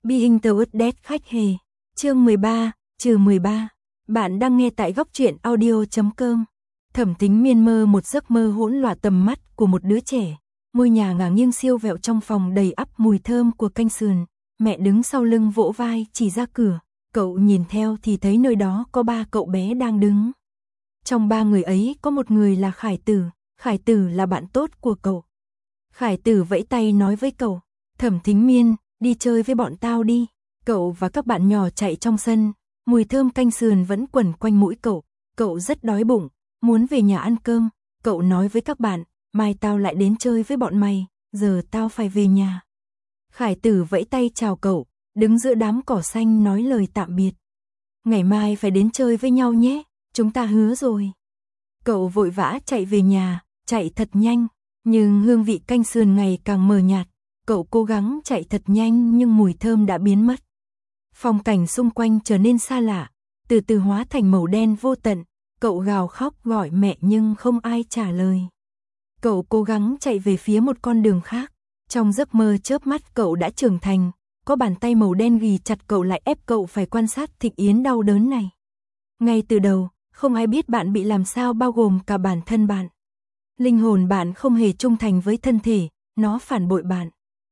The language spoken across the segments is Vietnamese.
Being Towards Death khách hề. Chương 13, trừ 13. Bạn đang nghe tại góc truyện audio.com. Thẩm Tính Miên mơ một giấc mơ hỗn loạn tầm mắt của một đứa trẻ. Ngôi nhà ngả nghiêng siêu vẹo trong phòng đầy ắp mùi thơm của canh sườn. Mẹ đứng sau lưng vỗ vai chỉ ra cửa. Cậu nhìn theo thì thấy nơi đó có 3 cậu bé đang đứng. Trong 3 người ấy có một người là Khải Tử. Khải Tử là bạn tốt của cậu. Khải Tử vẫy tay nói với cậu: Thẩm Tính Miên, đi chơi với bọn tao đi. Cậu và các bạn nhỏ chạy trong sân, mùi thơm canh sườn vẫn quẩn quanh mũi cậu. Cậu rất đói bụng, muốn về nhà ăn cơm. Cậu nói với các bạn: mai tao lại đến chơi với bọn mày, giờ tao phải về nhà. Khải Tử vẫy tay chào cậu, đứng giữa đám cỏ xanh nói lời tạm biệt. Ngày mai phải đến chơi với nhau nhé, chúng ta hứa rồi. Cậu vội vã chạy về nhà, chạy thật nhanh, nhưng hương vị canh sườn ngày càng mờ nhạt. Cậu cố gắng chạy thật nhanh nhưng mùi thơm đã biến mất. Phong cảnh xung quanh trở nên xa lạ, từ từ hóa thành màu đen vô tận. Cậu gào khóc gọi mẹ nhưng không ai trả lời. Cậu cố gắng chạy về phía một con đường khác. Trong giấc mơ chớp mắt cậu đã trưởng thành, có bàn tay màu đen ghì chặt cậu lại ép cậu phải quan sát Thịnh Yến đau đớn này. Ngay từ đầu, không ai biết bạn bị làm sao bao gồm cả bản thân bạn. Linh hồn bạn không hề trung thành với thân thể, nó phản bội bạn.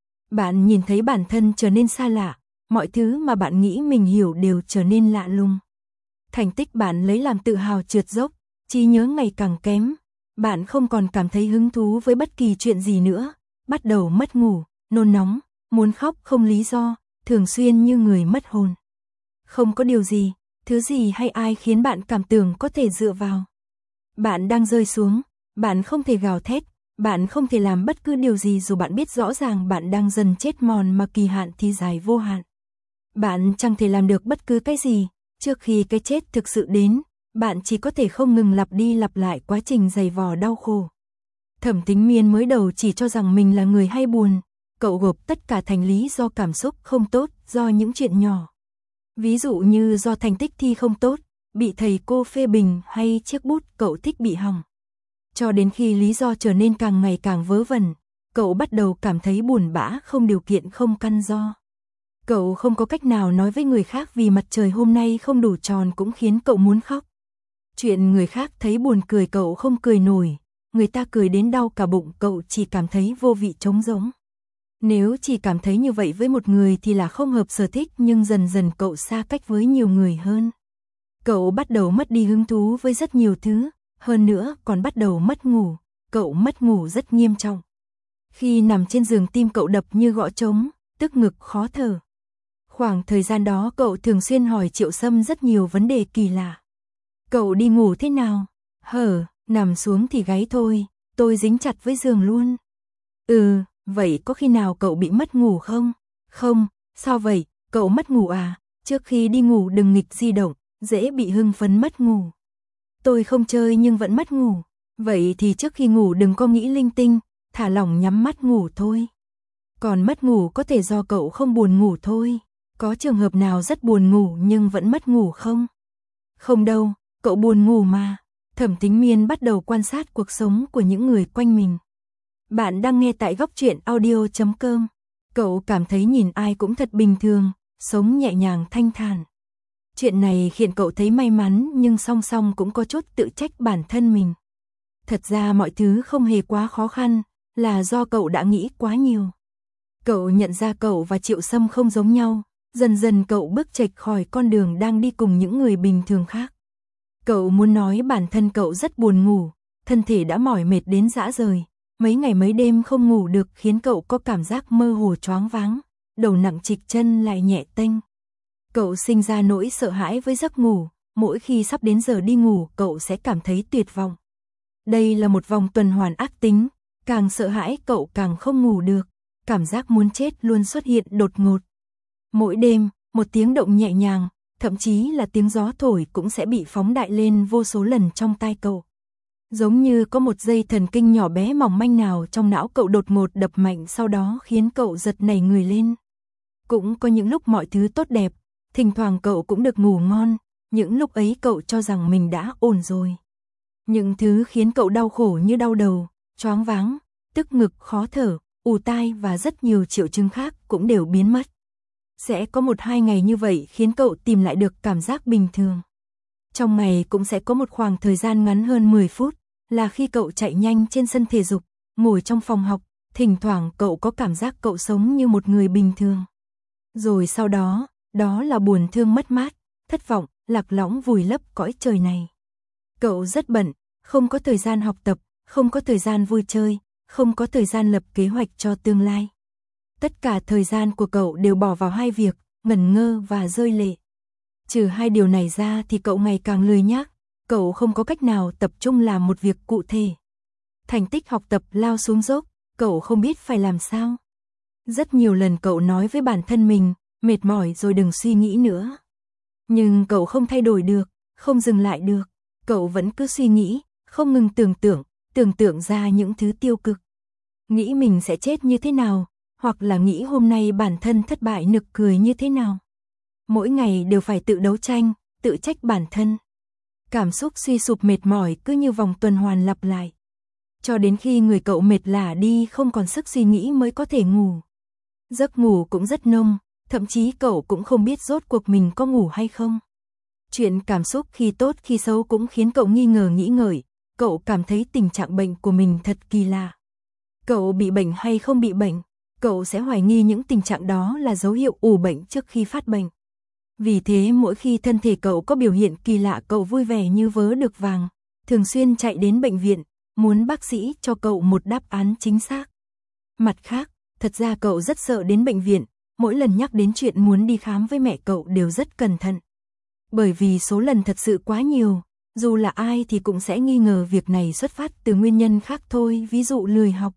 Bạn nhìn thấy bản thân trở nên xa lạ, mọi thứ mà bạn nghĩ mình hiểu đều trở nên lạ lùng. Thành tích bạn lấy làm tự hào trượt dốc, trí nhớ ngày càng kém. Bạn không còn cảm thấy hứng thú với bất kỳ chuyện gì nữa, bắt đầu mất ngủ, nôn nóng, muốn khóc không lý do, thường xuyên như người mất hồn. Không có điều gì, thứ gì hay ai khiến bạn cảm tưởng có thể dựa vào. Bạn đang rơi xuống, bạn không thể gào thét, bạn không thể làm bất cứ điều gì dù bạn biết rõ ràng bạn đang dần chết mòn mà kỳ hạn thì dài vô hạn. Bạn chẳng thể làm được bất cứ cái gì, trước khi cái chết thực sự đến, bạn chỉ có thể không ngừng lặp đi lặp lại quá trình dày vò đau khổ. Thẩm Tính Miên mới đầu chỉ cho rằng mình là người hay buồn, cậu gộp tất cả thành lý do cảm xúc không tốt, do những chuyện nhỏ. Ví dụ như do thành tích thi không tốt, bị thầy cô phê bình hay chiếc bút cậu thích bị hỏng. Cho đến khi lý do trở nên càng ngày càng vớ vẩn, cậu bắt đầu cảm thấy buồn bã không điều kiện không căn do. Cậu không có cách nào nói với người khác vì mặt trời hôm nay không đủ tròn cũng khiến cậu muốn khóc. Chuyện người khác thấy buồn cười cậu không cười nổi, người ta cười đến đau cả bụng cậu chỉ cảm thấy vô vị trống rỗng. Nếu chỉ cảm thấy như vậy với một người thì là không hợp sở thích, nhưng dần dần cậu xa cách với nhiều người hơn. Cậu bắt đầu mất đi hứng thú với rất nhiều thứ, hơn nữa còn bắt đầu mất ngủ, cậu mất ngủ rất nghiêm trọng. Khi nằm trên giường tim cậu đập như gõ trống, tức ngực khó thở. Khoảng thời gian đó cậu thường xuyên hỏi Triệu Sâm rất nhiều vấn đề kỳ lạ. Cậu đi ngủ thế nào? Nằm xuống thì gáy thôi, tôi dính chặt với giường luôn. Vậy có khi nào cậu bị mất ngủ không? Không, sao vậy, cậu mất ngủ à? Trước khi đi ngủ đừng nghịch di động, dễ bị hưng phấn mất ngủ. Tôi không chơi nhưng vẫn mất ngủ. Vậy thì trước khi ngủ đừng có nghĩ linh tinh, thả lỏng nhắm mắt ngủ thôi. Còn mất ngủ có thể do cậu không buồn ngủ thôi. Có trường hợp nào rất buồn ngủ nhưng vẫn mất ngủ không? Không đâu, cậu buồn ngủ mà. Thẩm Tính Miên bắt đầu quan sát cuộc sống của những người quanh mình. Bạn đang nghe tại góc truyện audio.com. Cậu cảm thấy nhìn ai cũng thật bình thường, sống nhẹ nhàng thanh thản. Chuyện này khiến cậu thấy may mắn nhưng song song cũng có chút tự trách bản thân mình. Thật ra mọi thứ không hề quá khó khăn, là do cậu đã nghĩ quá nhiều. Cậu nhận ra cậu và Triệu Sâm không giống nhau, dần dần cậu bước chệch khỏi con đường đang đi cùng những người bình thường khác. Cậu muốn nói bản thân cậu rất buồn ngủ, thân thể đã mỏi mệt đến rã rời, mấy ngày mấy đêm không ngủ được khiến cậu có cảm giác mơ hồ choáng váng, đầu nặng trịch chân lại nhẹ tênh. Cậu sinh ra nỗi sợ hãi với giấc ngủ, mỗi khi sắp đến giờ đi ngủ cậu sẽ cảm thấy tuyệt vọng. Đây là một vòng tuần hoàn ác tính, càng sợ hãi cậu càng không ngủ được, cảm giác muốn chết luôn xuất hiện đột ngột. Mỗi đêm, một tiếng động nhẹ nhàng, thậm chí là tiếng gió thổi cũng sẽ bị phóng đại lên vô số lần trong tai cậu. Giống như có một dây thần kinh nhỏ bé mỏng manh nào trong não cậu đột ngột đập mạnh sau đó khiến cậu giật nảy người lên. Cũng có những lúc mọi thứ tốt đẹp, thỉnh thoảng cậu cũng được ngủ ngon, những lúc ấy cậu cho rằng mình đã ổn rồi. Những thứ khiến cậu đau khổ như đau đầu, choáng váng, tức ngực khó thở, ù tai và rất nhiều triệu chứng khác cũng đều biến mất. Sẽ có 1-2 ngày như vậy khiến cậu tìm lại được cảm giác bình thường. Trong ngày cũng sẽ có một khoảng thời gian ngắn hơn 10 phút, là khi cậu chạy nhanh trên sân thể dục, ngồi trong phòng học, thỉnh thoảng cậu có cảm giác cậu sống như một người bình thường. Rồi sau đó, đó là buồn thương mất mát, thất vọng, lạc lõng vùi lấp cõi trời này. Cậu rất bận, không có thời gian học tập, không có thời gian vui chơi, không có thời gian lập kế hoạch cho tương lai. Tất cả thời gian của cậu đều bỏ vào hai việc, ngẩn ngơ và rơi lệ. Trừ hai điều này ra thì cậu ngày càng lười nhác, cậu không có cách nào tập trung làm một việc cụ thể. Thành tích học tập lao xuống dốc, cậu không biết phải làm sao. Rất nhiều lần cậu nói với bản thân mình, mệt mỏi rồi đừng suy nghĩ nữa. Nhưng cậu không thay đổi được, không dừng lại được, cậu vẫn cứ suy nghĩ, không ngừng tưởng tượng ra những thứ tiêu cực. Nghĩ mình sẽ chết như thế nào, hoặc là nghĩ hôm nay bản thân thất bại nực cười như thế nào. Mỗi ngày đều phải tự đấu tranh, tự trách bản thân. Cảm xúc suy sụp mệt mỏi cứ như vòng tuần hoàn lặp lại. Cho đến khi người cậu mệt lả đi không còn sức suy nghĩ mới có thể ngủ. Giấc ngủ cũng rất nông, thậm chí cậu cũng không biết rốt cuộc mình có ngủ hay không. Chuyện cảm xúc khi tốt khi xấu cũng khiến cậu nghi ngờ nghĩ ngợi, cậu cảm thấy tình trạng bệnh của mình thật kỳ lạ. Cậu bị bệnh hay không bị bệnh, cậu sẽ hoài nghi những tình trạng đó là dấu hiệu ủ bệnh trước khi phát bệnh. Vì thế mỗi khi thân thể cậu có biểu hiện kỳ lạ cậu vui vẻ như vớ được vàng, thường xuyên chạy đến bệnh viện, muốn bác sĩ cho cậu một đáp án chính xác. Mặt khác, thật ra cậu rất sợ đến bệnh viện, mỗi lần nhắc đến chuyện muốn đi khám với mẹ cậu đều rất cẩn thận. Bởi vì số lần thật sự quá nhiều, dù là ai thì cũng sẽ nghi ngờ việc này xuất phát từ nguyên nhân khác thôi, ví dụ lười học.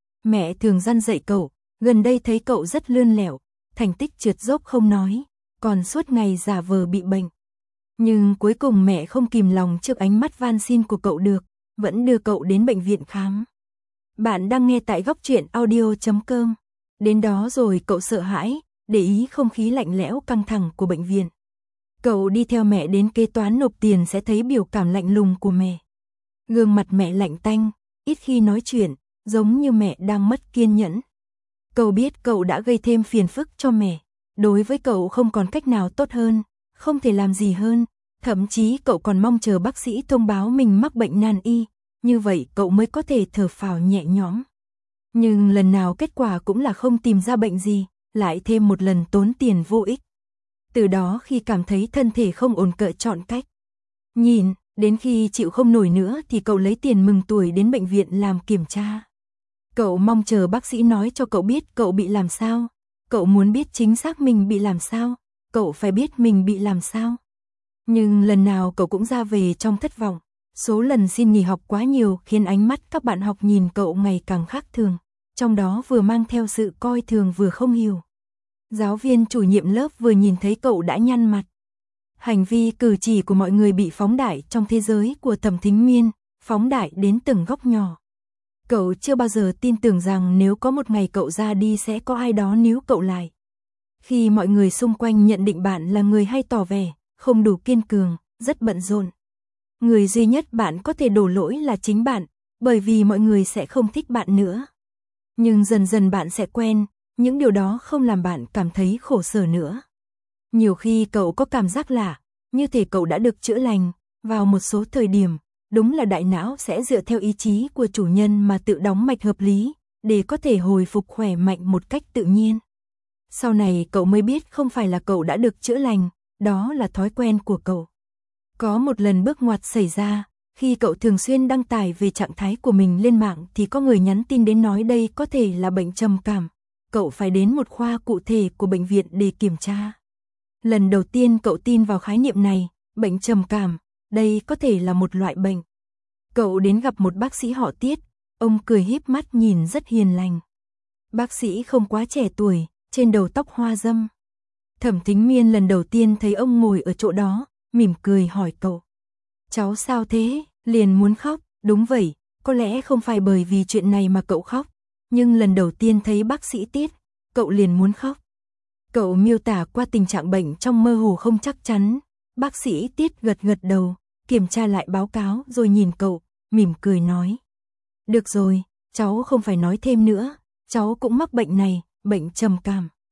Mẹ thường răn dạy cậu, gần đây thấy cậu rất lươn lẹo, thành tích trượt dốc không nói, còn suốt ngày giả vờ bị bệnh. Nhưng cuối cùng mẹ không kìm lòng trước ánh mắt van xin của cậu được, vẫn đưa cậu đến bệnh viện khám. Bạn đang nghe tại góc truyện audio.com. Đến đó rồi cậu sợ hãi, để ý không khí lạnh lẽo căng thẳng của bệnh viện. Cậu đi theo mẹ đến kế toán nộp tiền sẽ thấy biểu cảm lạnh lùng của mẹ. Gương mặt mẹ lạnh tanh, ít khi nói chuyện, giống như mẹ đang mất kiên nhẫn. Cậu biết cậu đã gây thêm phiền phức cho mẹ. Đối với cậu không còn cách nào tốt hơn, không thể làm gì hơn. Thậm chí cậu còn mong chờ bác sĩ thông báo mình mắc bệnh nan y, như vậy cậu mới có thể thở phào nhẹ nhõm. Nhưng lần nào kết quả cũng là không tìm ra bệnh gì, lại thêm một lần tốn tiền vô ích. Từ đó khi cảm thấy thân thể không ổn cậu chọn cách nhìn, đến khi chịu không nổi nữa thì cậu lấy tiền mừng tuổi đến bệnh viện làm kiểm tra. Cậu mong chờ bác sĩ nói cho cậu biết cậu bị làm sao. Cậu muốn biết chính xác mình bị làm sao, cậu phải biết mình bị làm sao. Nhưng lần nào cậu cũng ra về trong thất vọng. Số lần xin nghỉ học quá nhiều khiến ánh mắt các bạn học nhìn cậu ngày càng khác thường, trong đó vừa mang theo sự coi thường vừa không hiểu. Giáo viên chủ nhiệm lớp vừa nhìn thấy cậu đã nhăn mặt. Hành vi cử chỉ của mọi người bị phóng đại trong thế giới của Thẩm Thính Miên, phóng đại đến từng góc nhỏ. Cậu chưa bao giờ tin tưởng rằng nếu có một ngày cậu ra đi sẽ có ai đó níu cậu lại. Khi mọi người xung quanh nhận định bạn là người hay tỏ vẻ, không đủ kiên cường, rất bận rộn. Người duy nhất bạn có thể đổ lỗi là chính bạn, bởi vì mọi người sẽ không thích bạn nữa. Nhưng dần dần bạn sẽ quen, những điều đó không làm bạn cảm thấy khổ sở nữa. Nhiều khi cậu có cảm giác lạ, như thể cậu đã được chữa lành, vào một số thời điểm. Đúng là đại não sẽ dựa theo ý chí của chủ nhân mà tự đóng mạch hợp lý, để có thể hồi phục khỏe mạnh một cách tự nhiên. Sau này cậu mới biết không phải là cậu đã được chữa lành, đó là thói quen của cậu. Có một lần bước ngoặt xảy ra, khi cậu thường xuyên đăng tải về trạng thái của mình lên mạng thì có người nhắn tin đến nói đây có thể là bệnh trầm cảm. Cậu phải đến một khoa cụ thể của bệnh viện để kiểm tra. Lần đầu tiên cậu tin vào khái niệm này, bệnh trầm cảm. Đây có thể là một loại bệnh. Cậu đến gặp một bác sĩ họ Tiết, ông cười híp mắt nhìn rất hiền lành. Bác sĩ không quá trẻ tuổi, trên đầu tóc hoa râm. Thẩm Thính Miên lần đầu tiên thấy ông ngồi ở chỗ đó, mỉm cười hỏi cậu. Cháu sao thế? Liền muốn khóc. Đúng vậy, có lẽ không phải bởi vì chuyện này mà cậu khóc, nhưng lần đầu tiên thấy bác sĩ Tiết, cậu liền muốn khóc. Cậu miêu tả qua tình trạng bệnh trong mơ hồ không chắc chắn. Bác sĩ Tiết gật gật đầu, kiểm tra lại báo cáo rồi nhìn cậu, mỉm cười nói. Được rồi, cháu không phải nói thêm nữa, cháu cũng mắc bệnh này, bệnh trầm cảm.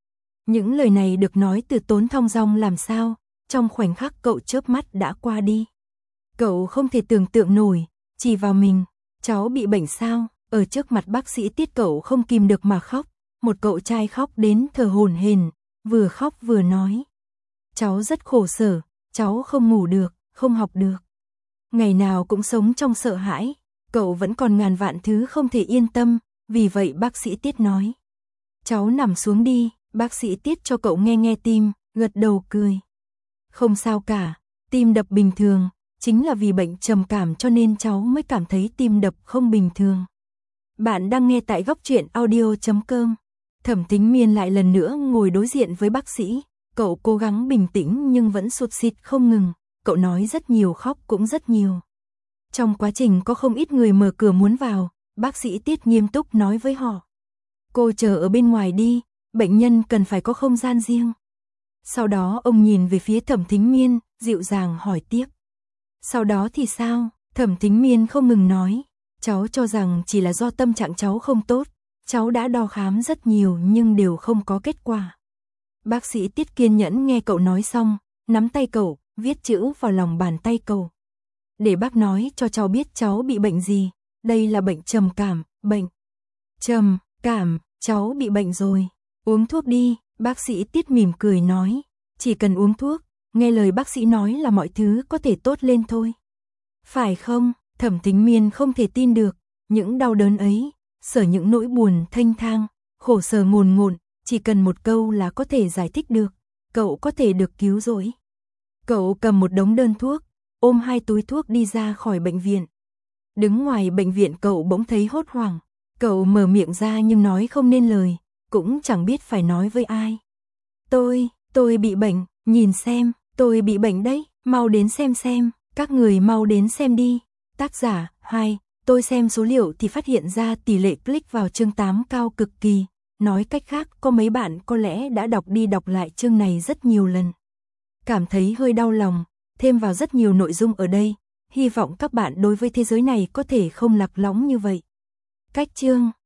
Những lời này được nói từ tốn thong dong làm sao, trong khoảnh khắc cậu chớp mắt đã qua đi. Cậu không thể tưởng tượng nổi, chỉ vào mình, cháu bị bệnh sao, ở trước mặt bác sĩ Tiết cậu không kìm được mà khóc, một cậu trai khóc đến thở hổn hển, vừa khóc vừa nói. Cháu rất khổ sở, cháu không ngủ được, không học được. Ngày nào cũng sống trong sợ hãi, cậu vẫn còn ngàn vạn thứ không thể yên tâm, vì vậy bác sĩ Tiết nói. Cháu nằm xuống đi, bác sĩ Tiết cho cậu nghe nghe tim, gật đầu cười. Không sao cả, tim đập bình thường, chính là vì bệnh trầm cảm cho nên cháu mới cảm thấy tim đập không bình thường. Bạn đang nghe tại gocchuyenaudio.com. Thẩm Thính Miên lại lần nữa ngồi đối diện với bác sĩ, cậu cố gắng bình tĩnh nhưng vẫn sụt sịt không ngừng, cậu nói rất nhiều khóc cũng rất nhiều. Trong quá trình có không ít người mở cửa muốn vào, bác sĩ Tiết nghiêm túc nói với họ. Cô chờ ở bên ngoài đi, bệnh nhân cần phải có không gian riêng. Sau đó ông nhìn về phía Thẩm Thính Miên, dịu dàng hỏi tiếp. Sau đó thì sao? Thẩm Thính Miên không ngừng nói. Cháu cho rằng chỉ là do tâm trạng cháu không tốt. Cháu đã đo khám rất nhiều nhưng đều không có kết quả. Bác sĩ Tiết kiên nhẫn nghe cậu nói xong, nắm tay cậu, viết chữ vào lòng bàn tay cậu. Để bác nói cho cháu biết cháu bị bệnh gì. Đây là bệnh trầm cảm, bệnh trầm cảm, cháu bị bệnh rồi. Uống thuốc đi, bác sĩ Tiết mỉm cười nói. Chỉ cần uống thuốc, nghe lời bác sĩ nói là mọi thứ có thể tốt lên thôi. Phải không? Thẩm Thính Miên không thể tin được. Những đau đớn ấy, sở những nỗi buồn thênh thang, khổ sở ngồn ngộn, chỉ cần một câu là có thể giải thích được. Cậu có thể được cứu rồi. Cậu cầm một đống đơn thuốc, ôm 2 túi thuốc đi ra khỏi bệnh viện. Đứng ngoài bệnh viện cậu bỗng thấy hốt hoảng. Cậu mở miệng ra nhưng nói không nên lời, cũng chẳng biết phải nói với ai. Tôi bị bệnh, nhìn xem, tôi bị bệnh đấy, mau đến xem, các người mau đến xem đi. Tác giả, 2, tôi xem số liệu thì phát hiện ra tỷ lệ click vào chương 8 cao cực kỳ. Nói cách khác, có mấy bạn có lẽ đã đọc đi đọc lại chương này rất nhiều lần. Cảm thấy hơi đau lòng, thêm vào rất nhiều nội dung ở đây. Hy vọng các bạn đối với thế giới này có thể không lạc lõng như vậy. Cách chương